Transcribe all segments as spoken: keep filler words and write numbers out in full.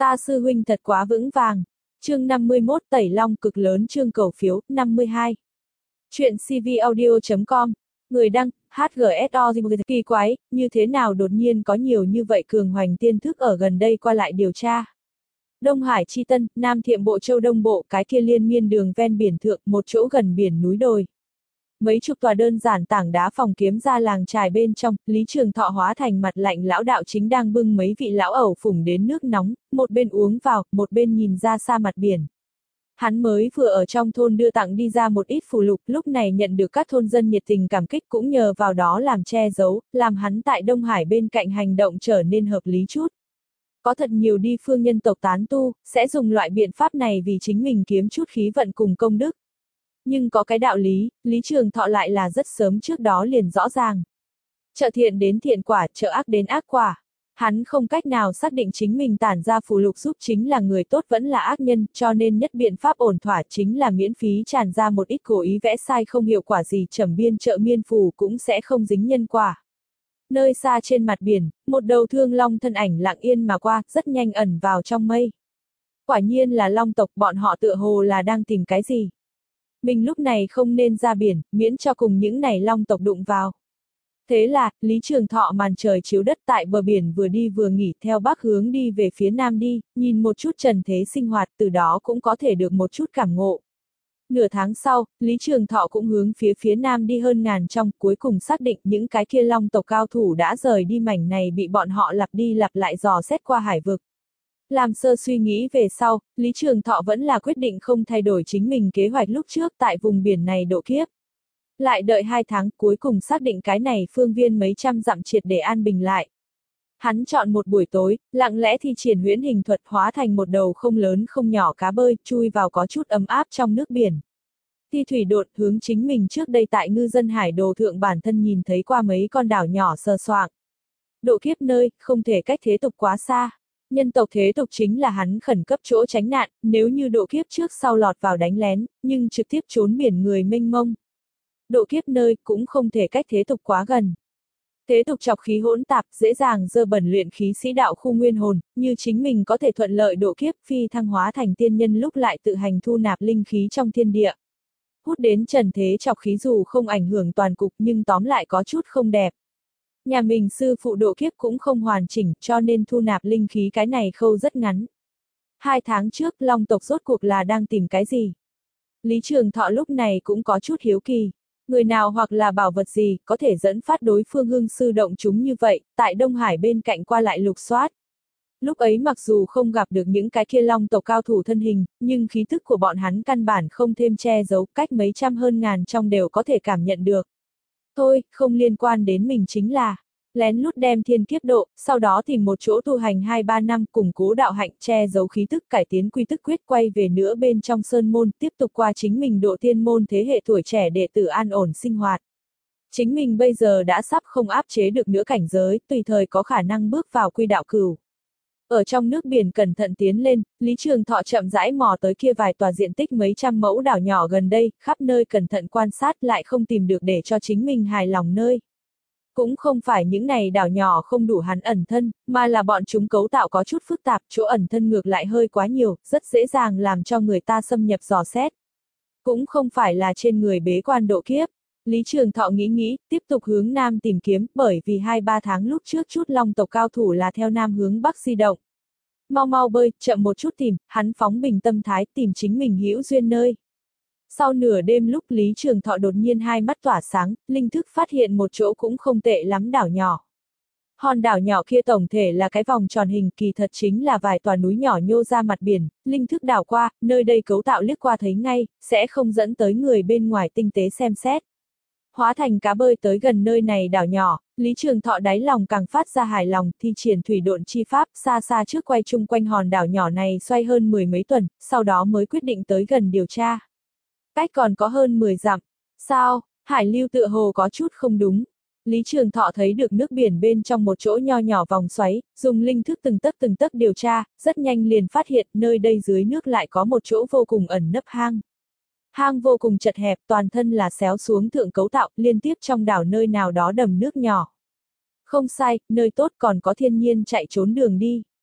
Ta sư huynh thật quá vững vàng. Chương năm mươi mốt tẩy long cực lớn chương cầu phiếu, năm mươi hai. Chuyện cvaudio chấm com. Người đăng, hát giê ét o kỳ quái, như thế nào đột nhiên có nhiều như vậy cường hoành tiên thức ở gần đây qua lại điều tra. Đông Hải Chi Tân, Nam Thiệm Bộ Châu Đông Bộ, cái kia liên miên đường ven biển thượng, một chỗ gần biển núi đồi. Mấy chục tòa đơn giản tảng đá phòng kiếm ra làng trài bên trong, Lý Trường Thọ hóa thành mặt lạnh lão đạo chính đang bưng mấy vị lão ẩu phủng đến nước nóng, một bên uống vào, một bên nhìn ra xa mặt biển. Hắn mới vừa ở trong thôn đưa tặng đi ra một ít phù lục, lúc này nhận được các thôn dân nhiệt tình cảm kích cũng nhờ vào đó làm che giấu, làm hắn tại Đông Hải bên cạnh hành động trở nên hợp lý chút. Có thật nhiều đi phương nhân tộc tán tu, sẽ dùng loại biện pháp này vì chính mình kiếm chút khí vận cùng công đức. Nhưng có cái đạo lý, Lý Trường Thọ lại là rất sớm trước đó liền rõ ràng. Trợ thiện đến thiện quả, trợ ác đến ác quả. Hắn không cách nào xác định chính mình tản ra phù lục giúp chính là người tốt vẫn là ác nhân, cho nên nhất biện pháp ổn thỏa chính là miễn phí tràn ra một ít cố ý vẽ sai không hiệu quả gì, trầm biên trợ miên phù cũng sẽ không dính nhân quả. Nơi xa trên mặt biển, một đầu thương long thân ảnh lặng yên mà qua, rất nhanh ẩn vào trong mây. Quả nhiên là long tộc, bọn họ tựa hồ là đang tìm cái gì. Mình lúc này không nên ra biển, miễn cho cùng những này long tộc đụng vào. Thế là, Lý Trường Thọ màn trời chiếu đất tại bờ biển vừa đi vừa nghỉ theo bắc hướng đi về phía nam đi, nhìn một chút trần thế sinh hoạt, từ đó cũng có thể được một chút cảm ngộ. Nửa tháng sau, Lý Trường Thọ cũng hướng phía phía nam đi hơn ngàn trong, cuối cùng xác định những cái kia long tộc cao thủ đã rời đi mảnh này bị bọn họ lặp đi lặp lại dò xét qua hải vực. Làm sơ suy nghĩ về sau, Lý Trường Thọ vẫn là quyết định không thay đổi chính mình kế hoạch lúc trước tại vùng biển này độ kiếp. Lại đợi hai tháng cuối cùng xác định cái này phương viên mấy trăm dặm triệt để an bình lại. Hắn chọn một buổi tối, lặng lẽ thi triển huyễn hình thuật hóa thành một đầu không lớn không nhỏ cá bơi, chui vào có chút ấm áp trong nước biển. Thi thủy đột hướng chính mình trước đây tại ngư dân hải đồ thượng bản thân nhìn thấy qua mấy con đảo nhỏ sờ soạng. Độ kiếp nơi, không thể cách thế tục quá xa. Nhân tộc thế tục chính là hắn khẩn cấp chỗ tránh nạn, nếu như độ kiếp trước sau lọt vào đánh lén, nhưng trực tiếp trốn biển người mênh mông. Độ kiếp nơi cũng không thể cách thế tục quá gần. Thế tục chọc khí hỗn tạp, dễ dàng dơ bẩn luyện khí sĩ đạo khu nguyên hồn, như chính mình có thể thuận lợi độ kiếp phi thăng hóa thành tiên nhân lúc lại tự hành thu nạp linh khí trong thiên địa. Hút đến trần thế chọc khí dù không ảnh hưởng toàn cục nhưng tóm lại có chút không đẹp. Nhà mình sư phụ độ kiếp cũng không hoàn chỉnh cho nên thu nạp linh khí cái này khâu rất ngắn. Hai tháng trước long tộc rốt cuộc là đang tìm cái gì? Lý Trường Thọ lúc này cũng có chút hiếu kỳ. Người nào hoặc là bảo vật gì có thể dẫn phát đối phương hương sư động chúng như vậy, tại Đông Hải bên cạnh qua lại lục soát. Lúc ấy mặc dù không gặp được những cái kia long tộc cao thủ thân hình, nhưng khí thức của bọn hắn căn bản không thêm che giấu, cách mấy trăm hơn ngàn trong đều có thể cảm nhận được. Thôi, không liên quan đến mình chính là lén lút đem thiên kiếp độ, sau đó tìm một chỗ tu hành hai ba năm củng cố đạo hạnh che giấu khí tức cải tiến quy tức quyết quay về nữa bên trong sơn môn tiếp tục qua chính mình độ tiên môn thế hệ tuổi trẻ đệ tử an ổn sinh hoạt. Chính mình bây giờ đã sắp không áp chế được nữa cảnh giới, tùy thời có khả năng bước vào quy đạo cửu. Ở trong nước biển cẩn thận tiến lên, Lý Trường Thọ chậm rãi mò tới kia vài tòa diện tích mấy trăm mẫu đảo nhỏ gần đây, khắp nơi cẩn thận quan sát lại không tìm được để cho chính mình hài lòng nơi. Cũng không phải những này đảo nhỏ không đủ hắn ẩn thân, mà là bọn chúng cấu tạo có chút phức tạp, chỗ ẩn thân ngược lại hơi quá nhiều, rất dễ dàng làm cho người ta xâm nhập dò xét. Cũng không phải là trên người bế quan độ kiếp. Lý Trường Thọ nghĩ nghĩ, tiếp tục hướng nam tìm kiếm, bởi vì hai ba tháng lúc trước chút long tộc cao thủ là theo nam hướng bắc di động. Mau mau bơi, chậm một chút tìm, hắn phóng bình tâm thái tìm chính mình hữu duyên nơi. Sau nửa đêm lúc Lý Trường Thọ đột nhiên hai mắt tỏa sáng, linh thức phát hiện một chỗ cũng không tệ lắm đảo nhỏ. Hòn đảo nhỏ kia tổng thể là cái vòng tròn hình, kỳ thật chính là vài tòa núi nhỏ nhô ra mặt biển, linh thức đảo qua, nơi đây cấu tạo liếc qua thấy ngay, sẽ không dẫn tới người bên ngoài tinh tế xem xét. Hóa thành cá bơi tới gần nơi này đảo nhỏ, Lý Trường Thọ đáy lòng càng phát ra hài lòng, thi triển thủy độn chi pháp, xa xa trước quay chung quanh hòn đảo nhỏ này xoay hơn mười mấy tuần, sau đó mới quyết định tới gần điều tra. Cách còn có hơn mười dặm. Sao, hải lưu tựa hồ có chút không đúng. Lý Trường Thọ thấy được nước biển bên trong một chỗ nho nhỏ vòng xoáy, dùng linh thức từng tấc từng tấc điều tra, rất nhanh liền phát hiện nơi đây dưới nước lại có một chỗ vô cùng ẩn nấp hang. Hang vô cùng chật hẹp, toàn thân là xéo xuống thượng cấu tạo, liên tiếp trong đảo nơi nào đó đầm nước nhỏ. Không sai, nơi tốt còn có thiên nhiên chạy trốn đường đi.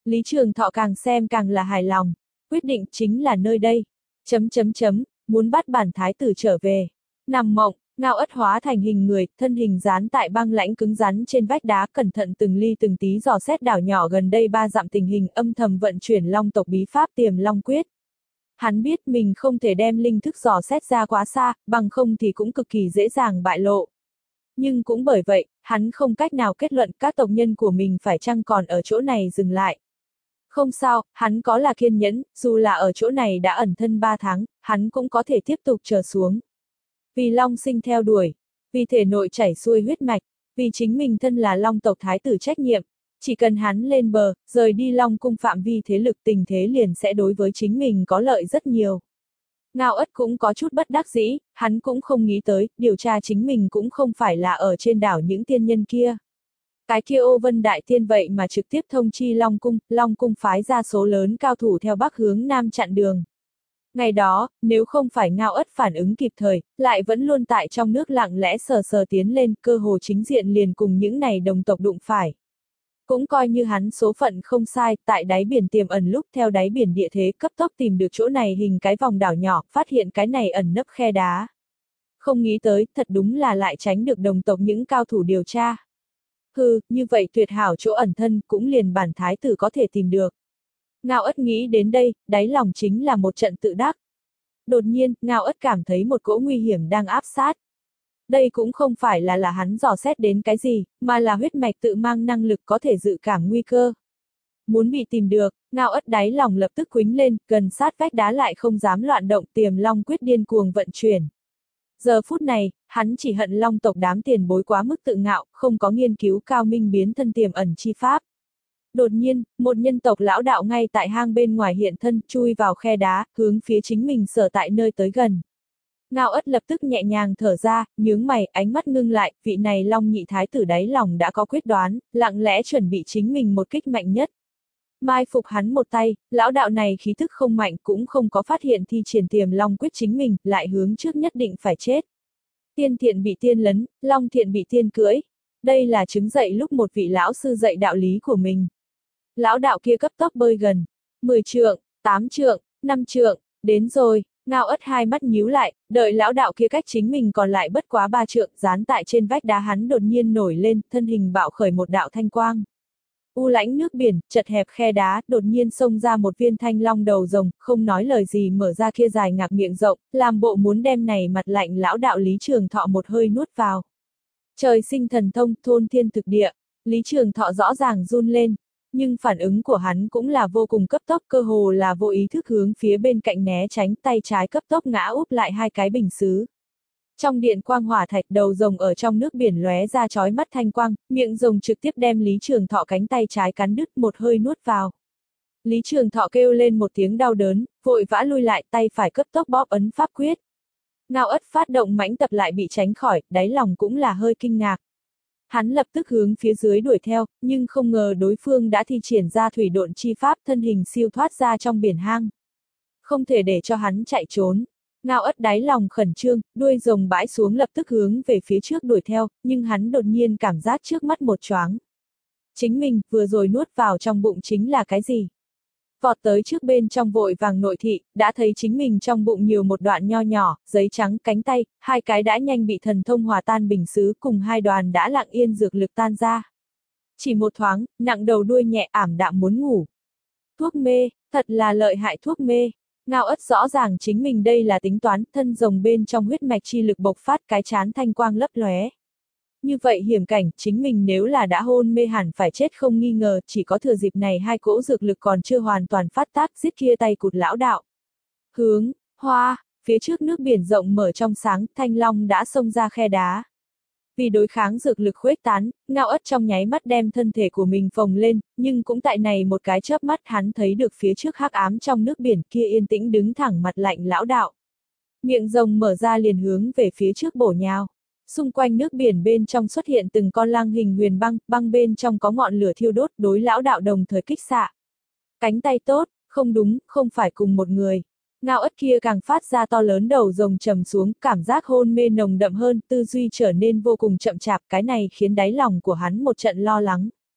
Lý Trường Thọ càng xem càng là hài lòng, quyết định chính là nơi đây. Chấm chấm chấm, muốn bắt bản thái tử trở về. Nằm mộng, Ngao Ất hóa thành hình người, thân hình dán tại băng lãnh cứng rắn trên vách đá, cẩn thận từng ly từng tí dò xét đảo nhỏ gần đây ba dặm tình hình, âm thầm vận chuyển long tộc bí pháp Tiềm Long Quyết. Hắn biết mình không thể đem linh thức dò xét ra quá xa, bằng không thì cũng cực kỳ dễ dàng bại lộ. Nhưng cũng bởi vậy, hắn không cách nào kết luận các tộc nhân của mình phải chăng còn ở chỗ này dừng lại. Không sao, hắn có là kiên nhẫn, dù là ở chỗ này đã ẩn thân ba tháng, hắn cũng có thể tiếp tục chờ xuống. Vì Long Sinh theo đuổi, vì thể nội chảy xuôi huyết mạch, vì chính mình thân là Long tộc thái tử trách nhiệm, chỉ cần hắn lên bờ, rời đi Long cung phạm vi thế lực, tình thế liền sẽ đối với chính mình có lợi rất nhiều. Ngao Ất cũng có chút bất đắc dĩ, hắn cũng không nghĩ tới, điều tra chính mình cũng không phải là ở trên đảo những tiên nhân kia. Cái kia Ô Vân Đại Tiên vậy mà trực tiếp thông chi Long cung, Long cung phái ra số lớn cao thủ theo bắc hướng nam chặn đường. Ngày đó, nếu không phải Ngao Ất phản ứng kịp thời, lại vẫn luôn tại trong nước lặng lẽ sờ sờ tiến lên, cơ hồ chính diện liền cùng những này đồng tộc đụng phải. Cũng coi như hắn số phận không sai, tại đáy biển tiềm ẩn lúc theo đáy biển địa thế cấp tốc tìm được chỗ này hình cái vòng đảo nhỏ, phát hiện cái này ẩn nấp khe đá. Không nghĩ tới, thật đúng là lại tránh được đồng tộc những cao thủ điều tra. Hừ, như vậy tuyệt hảo chỗ ẩn thân cũng liền bản thái tử có thể tìm được. Ngao Ất nghĩ đến đây, đáy lòng chính là một trận tự đắc. Đột nhiên, Ngao Ất cảm thấy một cỗ nguy hiểm đang áp sát. Đây cũng không phải là là hắn dò xét đến cái gì, mà là huyết mạch tự mang năng lực có thể dự cảm nguy cơ. Muốn bị tìm được, Ngao Ất đáy lòng lập tức quýnh lên, gần sát vách đá lại không dám loạn động, Tiềm Long Quyết điên cuồng vận chuyển. Giờ phút này, hắn chỉ hận Long tộc đám tiền bối quá mức tự ngạo, không có nghiên cứu cao minh biến thân tiềm ẩn chi pháp. Đột nhiên, một nhân tộc lão đạo ngay tại hang bên ngoài hiện thân, chui vào khe đá, hướng phía chính mình sở tại nơi tới gần. Ngao Ất lập tức nhẹ nhàng thở ra, nhướng mày, ánh mắt ngưng lại, vị này Long nhị thái tử đáy lòng đã có quyết đoán, lặng lẽ chuẩn bị chính mình một kích mạnh nhất. Mai phục hắn một tay, lão đạo này khí thức không mạnh, cũng không có phát hiện thi triển Tiềm Long Quyết chính mình, lại hướng trước nhất định phải chết. Tiên thiện bị tiên lấn, Long thiện bị tiên cưỡi. Đây là chứng dạy lúc một vị lão sư dạy đạo lý của mình. Lão đạo kia cấp tốc bơi gần. mười trượng, tám trượng, năm trượng, đến rồi. Ngao Ất hai mắt nhíu lại, đợi lão đạo kia cách chính mình còn lại bất quá ba trượng, dán tại trên vách đá hắn đột nhiên nổi lên, thân hình bạo khởi một đạo thanh quang. U lãnh nước biển, chật hẹp khe đá, đột nhiên xông ra một viên thanh long đầu rồng, không nói lời gì mở ra kia dài ngạc miệng rộng, làm bộ muốn đem này mặt lạnh lão đạo Lý Trường Thọ một hơi nuốt vào. Trời sinh thần thông, thôn thiên thực địa, Lý Trường Thọ rõ ràng run lên. Nhưng phản ứng của hắn cũng là vô cùng cấp tốc, cơ hồ là vô ý thức hướng phía bên cạnh né tránh, tay trái cấp tốc ngã úp lại hai cái bình sứ. Trong điện quang hỏa thạch, đầu rồng ở trong nước biển lóe ra chói mắt thanh quang, miệng rồng trực tiếp đem Lý Trường Thọ cánh tay trái cắn đứt, một hơi nuốt vào. Lý Trường Thọ kêu lên một tiếng đau đớn, vội vã lui lại, tay phải cấp tốc bóp ấn pháp quyết. Ngao Ất phát động mãnh tập lại bị tránh khỏi, đáy lòng cũng là hơi kinh ngạc. Hắn lập tức hướng phía dưới đuổi theo, nhưng không ngờ đối phương đã thi triển ra thủy độn chi pháp, thân hình siêu thoát ra trong biển hang. Không thể để cho hắn chạy trốn. Ngao Ất đáy lòng khẩn trương, đuôi rồng bãi xuống lập tức hướng về phía trước đuổi theo, nhưng hắn đột nhiên cảm giác trước mắt một choáng. Chính mình, vừa rồi nuốt vào trong bụng chính là cái gì? Vọt tới trước bên trong vội vàng nội thị, đã thấy chính mình trong bụng nhiều một đoạn nho nhỏ, giấy trắng, cánh tay, hai cái đã nhanh bị thần thông hòa tan bình sứ cùng hai đoàn đã lặng yên dược lực tan ra. Chỉ một thoáng, nặng đầu đuôi nhẹ ảm đạm muốn ngủ. Thuốc mê, thật là lợi hại thuốc mê. Ngao Ất rõ ràng chính mình đây là tính toán, thân rồng bên trong huyết mạch chi lực bộc phát, cái chán thanh quang lấp lóe. Như vậy hiểm cảnh, chính mình nếu là đã hôn mê hẳn phải chết không nghi ngờ, chỉ có thừa dịp này hai cỗ dược lực còn chưa hoàn toàn phát tác, giết kia tay cụt lão đạo. Hướng, hoa, phía trước nước biển rộng mở trong sáng, thanh long đã xông ra khe đá. Vì đối kháng dược lực khuếch tán, Ngao Ất trong nháy mắt đem thân thể của mình phồng lên, nhưng cũng tại này một cái chớp mắt hắn thấy được phía trước hắc ám trong nước biển kia yên tĩnh đứng thẳng mặt lạnh lão đạo. Miệng rồng mở ra liền hướng về phía trước bổ nhào. Xung quanh nước biển bên trong xuất hiện từng con lang hình huyền băng, băng bên trong có ngọn lửa thiêu đốt, đối lão đạo đồng thời kích xạ. Cánh tay tốt, không đúng, không phải cùng một người. Ngao Ất kia càng phát ra to lớn đầu rồng trầm xuống, cảm giác hôn mê nồng đậm hơn, tư duy trở nên vô cùng chậm chạp, cái này khiến đáy lòng của hắn một trận lo lắng.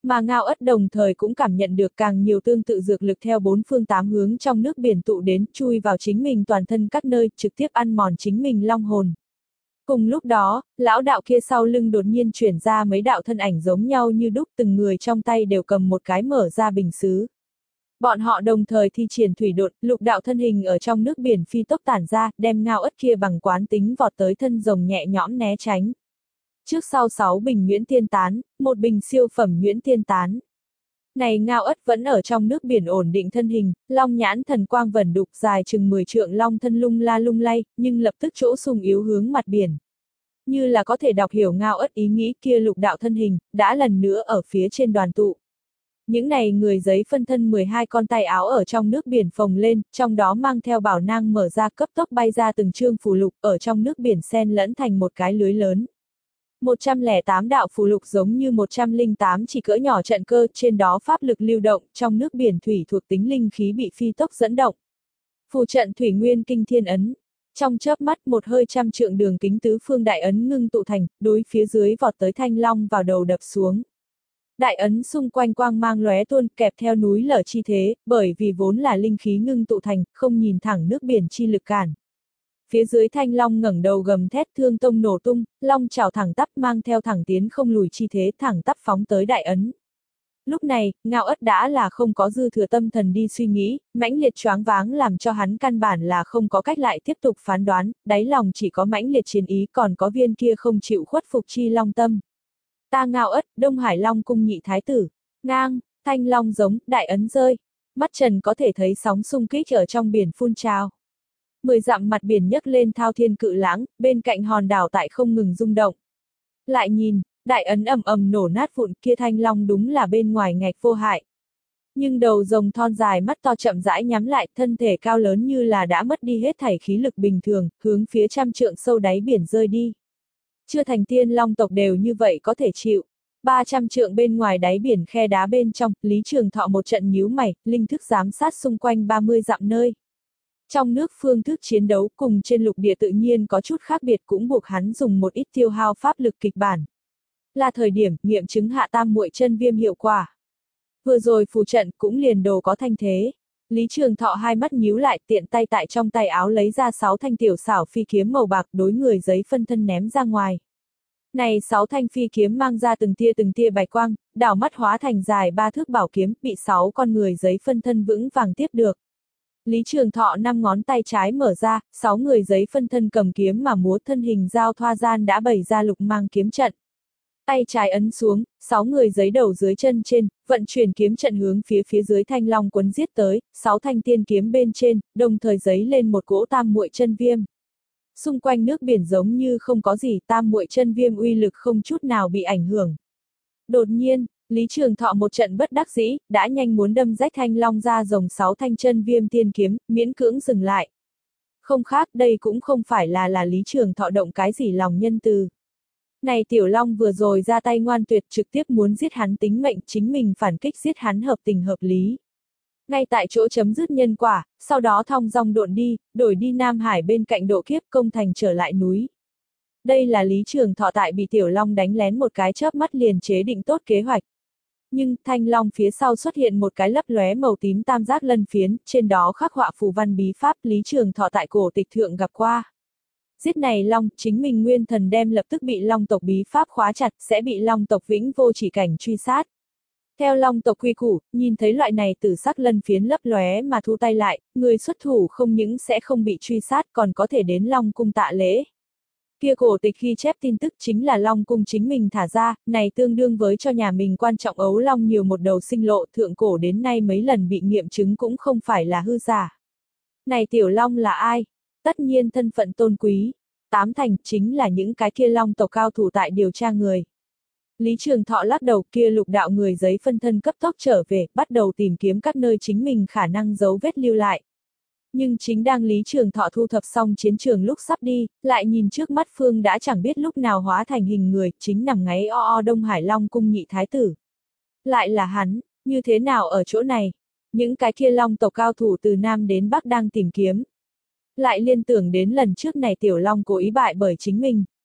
Mà Ngao Ất đồng thời cũng cảm nhận được càng nhiều tương tự dược lực theo bốn phương tám hướng trong nước biển tụ đến, chui vào chính mình toàn thân các nơi, trực tiếp ăn mòn chính mình long hồn. Cùng lúc đó, lão đạo kia sau lưng đột nhiên chuyển ra mấy đạo thân ảnh giống nhau như đúc, từng người trong tay đều cầm một cái mở ra bình sứ. Bọn họ đồng thời thi triển thủy độn, lục đạo thân hình ở trong nước biển phi tốc tản ra, đem Ngao Ất kia bằng quán tính vọt tới thân rồng nhẹ nhõm né tránh. Trước sau sáu bình nhuyễn tiên tán, một bình siêu phẩm nhuyễn tiên tán. Này Ngao Ất vẫn ở trong nước biển ổn định thân hình, long nhãn thần quang vẩn đục dài chừng mười trượng long thân lung la lung lay, nhưng lập tức chỗ sung yếu hướng mặt biển. Như là có thể đọc hiểu Ngao Ất ý nghĩ kia lục đạo thân hình, đã lần nữa ở phía trên đoàn tụ. Những này người giấy phân thân mười hai con tay áo ở trong nước biển phồng lên, trong đó mang theo bảo nang mở ra cấp tốc bay ra từng chương phù lục ở trong nước biển xen lẫn thành một cái lưới lớn. một trăm lẻ tám đạo phù lục giống như một trăm lẻ tám chỉ cỡ nhỏ trận cơ, trên đó pháp lực lưu động, trong nước biển thủy thuộc tính linh khí bị phi tốc dẫn động. Phù trận thủy nguyên kinh thiên ấn. Trong chớp mắt một hơi trăm trượng đường kính tứ phương đại ấn ngưng tụ thành, đối phía dưới vọt tới thanh long vào đầu đập xuống. Đại ấn xung quanh quang mang lóe tuôn kẹp theo núi lở chi thế, bởi vì vốn là linh khí ngưng tụ thành, không nhìn thẳng nước biển chi lực cản. Phía dưới thanh long ngẩng đầu gầm thét thương tông nổ tung, long chảo thẳng tắp mang theo thẳng tiến không lùi chi thế thẳng tắp phóng tới đại ấn. Lúc này, Ngao Ất đã là không có dư thừa tâm thần đi suy nghĩ, mãnh liệt choáng váng làm cho hắn căn bản là không có cách lại tiếp tục phán đoán, đáy lòng chỉ có mãnh liệt chiến ý còn có viên kia không chịu khuất phục chi long tâm. Ta Ngao Ất, Đông Hải Long cung nhị thái tử, ngang, thanh long giống, đại ấn rơi, mắt trần có thể thấy sóng xung kích ở trong biển phun trào. Mười dặm mặt biển nhấc lên thao thiên cự lãng, bên cạnh hòn đảo tại không ngừng rung động. Lại nhìn, đại ấn ầm ầm nổ nát vụn kia thanh long đúng là bên ngoài ngạch vô hại. Nhưng đầu rồng thon dài mắt to chậm rãi nhắm lại, thân thể cao lớn như là đã mất đi hết thảy khí lực bình thường, hướng phía trăm trượng sâu đáy biển rơi đi. Chưa thành tiên long tộc đều như vậy có thể chịu. ba trăm trượng bên ngoài đáy biển khe đá bên trong, Lý Trường Thọ một trận nhíu mày, linh thức giám sát xung quanh ba mươi dặm nơi. Trong nước phương thức chiến đấu cùng trên lục địa tự nhiên có chút khác biệt cũng buộc hắn dùng một ít tiêu hao pháp lực kịch bản. Là thời điểm nghiệm chứng hạ tam muội chân viêm hiệu quả. Vừa rồi phù trận cũng liền đồ có thanh thế. Lý Trường Thọ hai mắt nhíu lại tiện tay tại trong tay áo lấy ra sáu thanh tiểu xảo phi kiếm màu bạc đối người giấy phân thân ném ra ngoài. Này sáu thanh phi kiếm mang ra từng tia từng tia bạch quang, đảo mắt hóa thành dài ba thước bảo kiếm bị sáu con người giấy phân thân vững vàng tiếp được. Lý Trường Thọ năm ngón tay trái mở ra, sáu người giấy phân thân cầm kiếm mà múa thân hình giao thoa gian đã bày ra lục mang kiếm trận. Tay trái ấn xuống, sáu người giấy đầu dưới chân trên, vận chuyển kiếm trận hướng phía phía dưới thanh long quấn giết tới, sáu thanh tiên kiếm bên trên, đồng thời giấy lên một cỗ tam muội chân viêm. Xung quanh nước biển giống như không có gì, tam muội chân viêm uy lực không chút nào bị ảnh hưởng. Đột nhiên, Lý Trường Thọ một trận bất đắc dĩ, đã nhanh muốn đâm rách thanh long ra rồng sáu thanh chân viêm tiên kiếm, miễn cưỡng dừng lại. Không khác, đây cũng không phải là là Lý Trường Thọ động cái gì lòng nhân từ. Này tiểu long vừa rồi ra tay ngoan tuyệt trực tiếp muốn giết hắn tính mệnh, chính mình phản kích giết hắn hợp tình hợp lý. Ngay tại chỗ chấm dứt nhân quả, sau đó thong dong độn đi, đổi đi Nam Hải bên cạnh độ kiếp công thành trở lại núi. Đây là Lý Trường Thọ tại bị tiểu long đánh lén một cái chớp mắt liền chế định tốt kế hoạch. Nhưng, thanh long phía sau xuất hiện một cái lấp lóe màu tím tam giác lân phiến, trên đó khắc họa phù văn bí pháp Lý Trường Thọ tại cổ tịch thượng gặp qua. Giết này long, chính mình nguyên thần đem lập tức bị long tộc bí pháp khóa chặt, sẽ bị long tộc vĩnh vô chỉ cảnh truy sát. Theo long tộc quy củ, nhìn thấy loại này tử sắc lân phiến lấp lóe mà thu tay lại, người xuất thủ không những sẽ không bị truy sát còn có thể đến long cung tạ lễ. Kia cổ tịch ghi chép tin tức chính là long cung chính mình thả ra, này tương đương với cho nhà mình quan trọng ấu long nhiều một đầu sinh lộ, thượng cổ đến nay mấy lần bị nghiệm chứng cũng không phải là hư giả. Này tiểu long là ai? Tất nhiên thân phận tôn quý, tám thành chính là những cái kia long tộc cao thủ tại điều tra người. Lý Trường Thọ lắc đầu, kia lục đạo người giấy phân thân cấp tốc trở về, bắt đầu tìm kiếm các nơi chính mình khả năng dấu vết lưu lại. Nhưng chính đang Lý Trường Thọ thu thập xong chiến trường lúc sắp đi, lại nhìn trước mắt phương đã chẳng biết lúc nào hóa thành hình người, chính nằm ngáy o o Đông Hải Long cung nhị thái tử. Lại là hắn, như thế nào ở chỗ này? Những cái kia long tộc cao thủ từ Nam đến Bắc đang tìm kiếm. Lại liên tưởng đến lần trước này tiểu long cố ý bại bởi chính mình.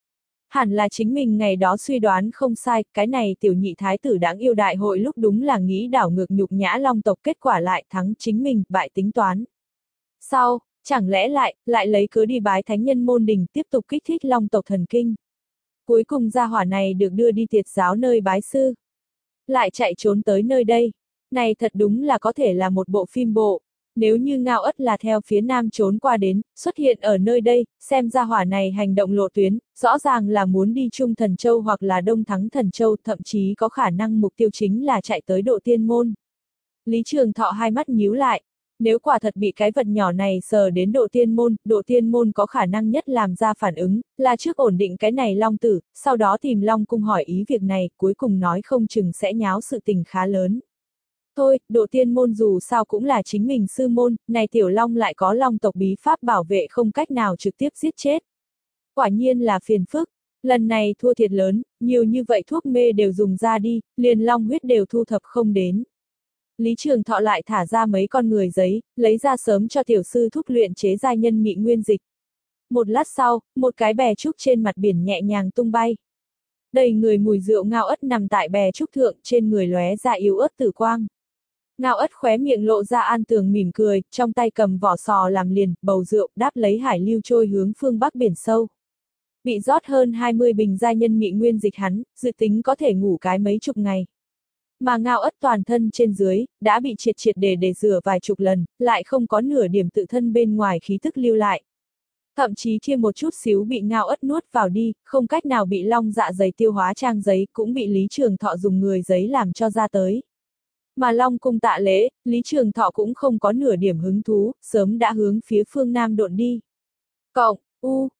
Hẳn là chính mình ngày đó suy đoán không sai, cái này tiểu nhị thái tử đáng yêu đại hội lúc đúng là nghĩ đảo ngược nhục nhã Long tộc, kết quả lại thắng chính mình, bại tính toán. Sau, chẳng lẽ lại, lại lấy cớ đi bái thánh nhân môn đình tiếp tục kích thích Long tộc thần kinh. Cuối cùng gia hỏa này được đưa đi tiệt giáo nơi bái sư. Lại chạy trốn tới nơi đây. Này thật đúng là có thể là một bộ phim bộ. Nếu như Ngao Ất là theo phía nam trốn qua đến, xuất hiện ở nơi đây, xem gia hỏa này hành động lộ tuyến, rõ ràng là muốn đi Trung Thần Châu hoặc là Đông Thắng Thần Châu, thậm chí có khả năng mục tiêu chính là chạy tới Độ Tiên Môn. Lý Trường Thọ hai mắt nhíu lại. Nếu quả thật bị cái vật nhỏ này sờ đến Độ Tiên Môn, Độ Tiên Môn có khả năng nhất làm ra phản ứng, là trước ổn định cái này Long tử, sau đó tìm Long cung hỏi ý việc này, cuối cùng nói không chừng sẽ nháo sự tình khá lớn. Thôi, Độ Tiên Môn dù sao cũng là chính mình sư môn, này tiểu Long lại có Long tộc bí pháp bảo vệ không cách nào trực tiếp giết chết. Quả nhiên là phiền phức, lần này thua thiệt lớn, nhiều như vậy thuốc mê đều dùng ra đi, liền Long huyết đều thu thập không đến. Lý Trường Thọ lại thả ra mấy con người giấy, lấy ra sớm cho tiểu sư thúc luyện chế giai nhân mị nguyên dịch. Một lát sau, một cái bè trúc trên mặt biển nhẹ nhàng tung bay. Đầy người mùi rượu Ngao Ất nằm tại bè trúc thượng, trên người lóe ra yếu ớt tử quang. Ngao Ất khóe miệng lộ ra an tường mỉm cười, trong tay cầm vỏ sò làm liền, bầu rượu, đáp lấy hải lưu trôi hướng phương bắc biển sâu. Bị rót hơn hai mươi bình giai nhân mị nguyên dịch hắn, dự tính có thể ngủ cái mấy chục ngày. Mà Ngao Ất toàn thân trên dưới, đã bị triệt triệt để để rửa vài chục lần, lại không có nửa điểm tự thân bên ngoài khí tức lưu lại. Thậm chí thêm một chút xíu bị Ngao Ất nuốt vào đi, không cách nào bị long dạ dày tiêu hóa trang giấy, cũng bị Lý Trường Thọ dùng người giấy làm cho ra tới. Mà Long cung tạ lễ, Lý Trường Thọ cũng không có nửa điểm hứng thú, sớm đã hướng phía phương Nam độn đi. Cộng, U,